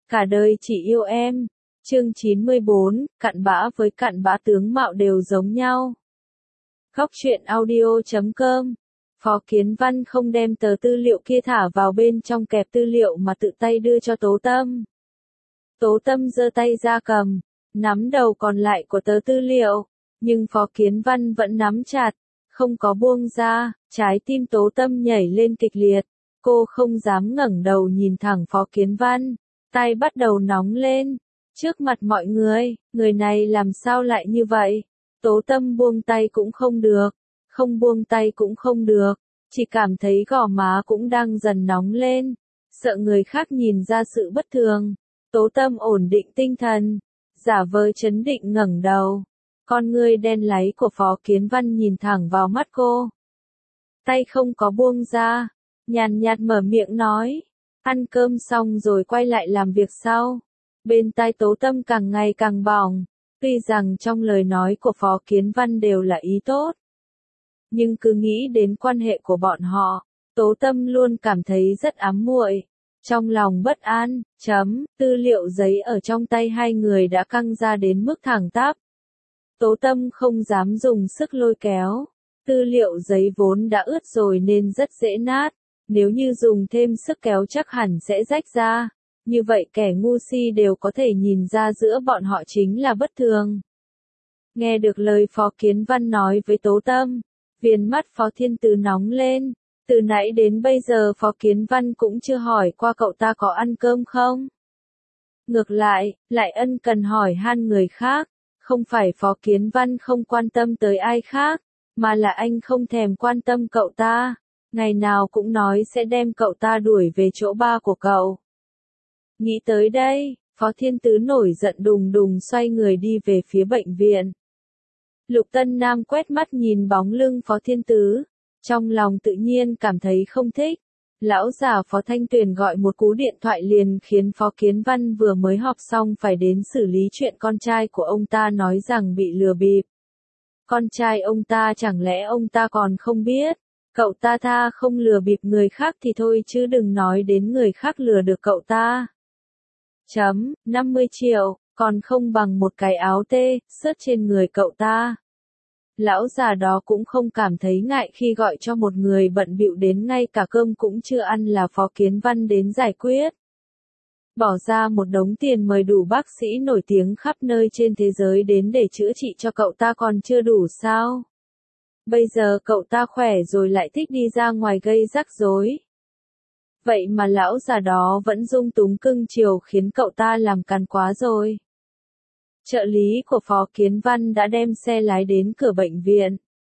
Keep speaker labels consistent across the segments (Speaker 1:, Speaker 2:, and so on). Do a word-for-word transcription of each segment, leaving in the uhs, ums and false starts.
Speaker 1: cả đời chỉ yêu em. Chương chín mươi bốn, cặn bã với cặn bã tướng mạo đều giống nhau. Góc truyện audio chấm com. Phó Kiến Văn không đem tờ tư liệu kia thả vào bên trong kẹp tư liệu mà tự tay đưa cho Tố Tâm. Tố Tâm giơ tay ra cầm, nắm đầu còn lại của tờ tư liệu, nhưng Phó Kiến Văn vẫn nắm chặt, không có buông ra. Trái tim Tố Tâm nhảy lên kịch liệt, cô không dám ngẩng đầu nhìn thẳng Phó Kiến Văn, tay bắt đầu nóng lên. Trước mặt mọi người, người này làm sao lại như vậy? Tố Tâm buông tay cũng không được, không buông tay cũng không được, chỉ cảm thấy gò má cũng đang dần nóng lên, sợ người khác nhìn ra sự bất thường. Tố Tâm ổn định tinh thần, giả vờ trấn định ngẩng đầu, con ngươi đen láy của Phó Kiến Văn nhìn thẳng vào mắt cô. Tay không có buông ra, nhàn nhạt mở miệng nói, ăn cơm xong rồi quay lại làm việc sau. Bên tai Tố Tâm càng ngày càng bỏng, tuy rằng trong lời nói của Phó Kiến Văn đều là ý tốt, nhưng cứ nghĩ đến quan hệ của bọn họ, Tố Tâm luôn cảm thấy rất ám muội, trong lòng bất an. Chấm, tư liệu giấy ở trong tay hai người đã căng ra đến mức thẳng tắp. Tố Tâm không dám dùng sức lôi kéo, tư liệu giấy vốn đã ướt rồi nên rất dễ nát, nếu như dùng thêm sức kéo chắc hẳn sẽ rách ra. Như vậy kẻ ngu si đều có thể nhìn ra giữa bọn họ chính là bất thường. Nghe được lời Phó Kiến Văn nói với Tố Tâm, viền mắt Phó Thiên Tứ nóng lên, từ nãy đến bây giờ Phó Kiến Văn cũng chưa hỏi qua cậu ta có ăn cơm không. Ngược lại, lại ân cần hỏi han người khác, không phải Phó Kiến Văn không quan tâm tới ai khác, mà là anh không thèm quan tâm cậu ta, ngày nào cũng nói sẽ đem cậu ta đuổi về chỗ ba của cậu. Nghĩ tới đây, Phó Thiên Tứ nổi giận đùng đùng xoay người đi về phía bệnh viện. Lục Tân Nam quét mắt nhìn bóng lưng Phó Thiên Tứ, trong lòng tự nhiên cảm thấy không thích. Lão già Phó Thanh Tuyền gọi một cú điện thoại liền khiến Phó Kiến Văn vừa mới họp xong phải đến xử lý chuyện con trai của ông ta nói rằng bị lừa bịp. Con trai ông ta chẳng lẽ ông ta còn không biết, cậu ta tha không lừa bịp người khác thì thôi chứ đừng nói đến người khác lừa được cậu ta. Chấm, năm mươi triệu, còn không bằng một cái áo tê, sớt trên người cậu ta. Lão già đó cũng không cảm thấy ngại khi gọi cho một người bận bịu đến ngay cả cơm cũng chưa ăn là Phó Kiến Văn đến giải quyết. Bỏ ra một đống tiền mời đủ bác sĩ nổi tiếng khắp nơi trên thế giới đến để chữa trị cho cậu ta còn chưa đủ sao? Bây giờ cậu ta khỏe rồi lại thích đi ra ngoài gây rắc rối. Vậy mà lão già đó vẫn dung túng cưng chiều khiến cậu ta làm càn quá rồi. Trợ lý của Phó Kiến Văn đã đem xe lái đến cửa bệnh viện.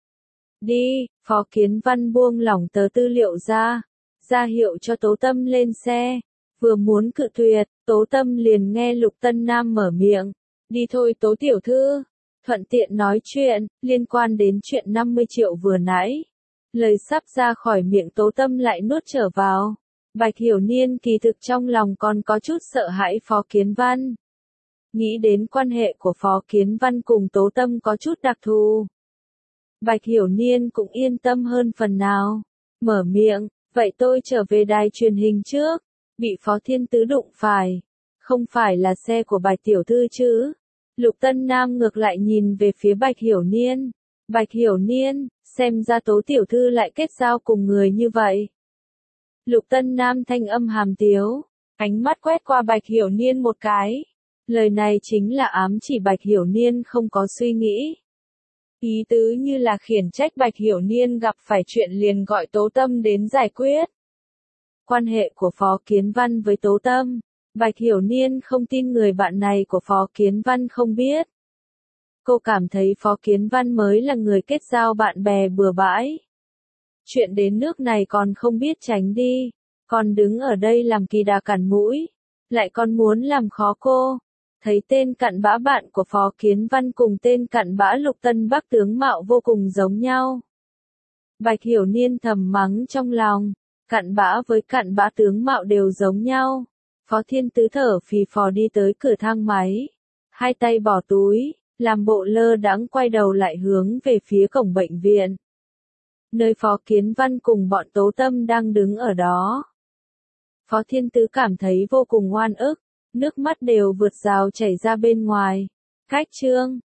Speaker 1: Đi, Phó Kiến Văn buông lỏng tờ tư liệu ra, ra hiệu cho Tố Tâm lên xe. Vừa muốn cự tuyệt, Tố Tâm liền nghe Lục Tân Nam mở miệng. Đi thôi Tố tiểu thư. Thuận tiện nói chuyện, liên quan đến chuyện năm mươi triệu vừa nãy. Lời sắp ra khỏi miệng Tố Tâm lại nuốt trở vào. Bạch Hiểu Niên kỳ thực trong lòng còn có chút sợ hãi Phó Kiến Văn. Nghĩ đến quan hệ của Phó Kiến Văn cùng Tố Tâm có chút đặc thù, Bạch Hiểu Niên cũng yên tâm hơn phần nào. Mở miệng, vậy tôi trở về đài truyền hình trước. Bị Phó Thiên Tứ đụng phải. Không phải là xe của Bạch tiểu thư chứ? Lục Tân Nam ngược lại nhìn về phía Bạch Hiểu Niên. Bạch Hiểu Niên, xem ra Tố tiểu thư lại kết giao cùng người như vậy. Lục Tân Nam thanh âm hàm tiếu, ánh mắt quét qua Bạch Hiểu Niên một cái. Lời này chính là ám chỉ Bạch Hiểu Niên không có suy nghĩ. Ý tứ như là khiển trách Bạch Hiểu Niên gặp phải chuyện liền gọi Tố Tâm đến giải quyết. Quan hệ của Phó Kiến Văn với Tố Tâm, Bạch Hiểu Niên không tin người bạn này của Phó Kiến Văn không biết. Cô cảm thấy Phó Kiến Văn mới là người kết giao bạn bè bừa bãi. Chuyện đến nước này còn không biết tránh đi, còn đứng ở đây làm kỳ đà cản mũi, lại còn muốn làm khó cô. Thấy tên cặn bã bạn của Phó Kiến Văn cùng tên cặn bã Lục Tân Bắc tướng mạo vô cùng giống nhau. Bạch Hiểu Niên thầm mắng trong lòng, cặn bã với cặn bã tướng mạo đều giống nhau. Phó Thiên Tứ thở phì phò đi tới cửa thang máy, hai tay bỏ túi, làm bộ lơ đãng quay đầu lại hướng về phía cổng bệnh viện. Nơi Phó Kiến Văn cùng bọn Tố Tâm đang đứng ở đó. Phó Thiên Tứ cảm thấy vô cùng oan ức, Nước mắt đều vượt rào chảy ra bên ngoài. Cách chương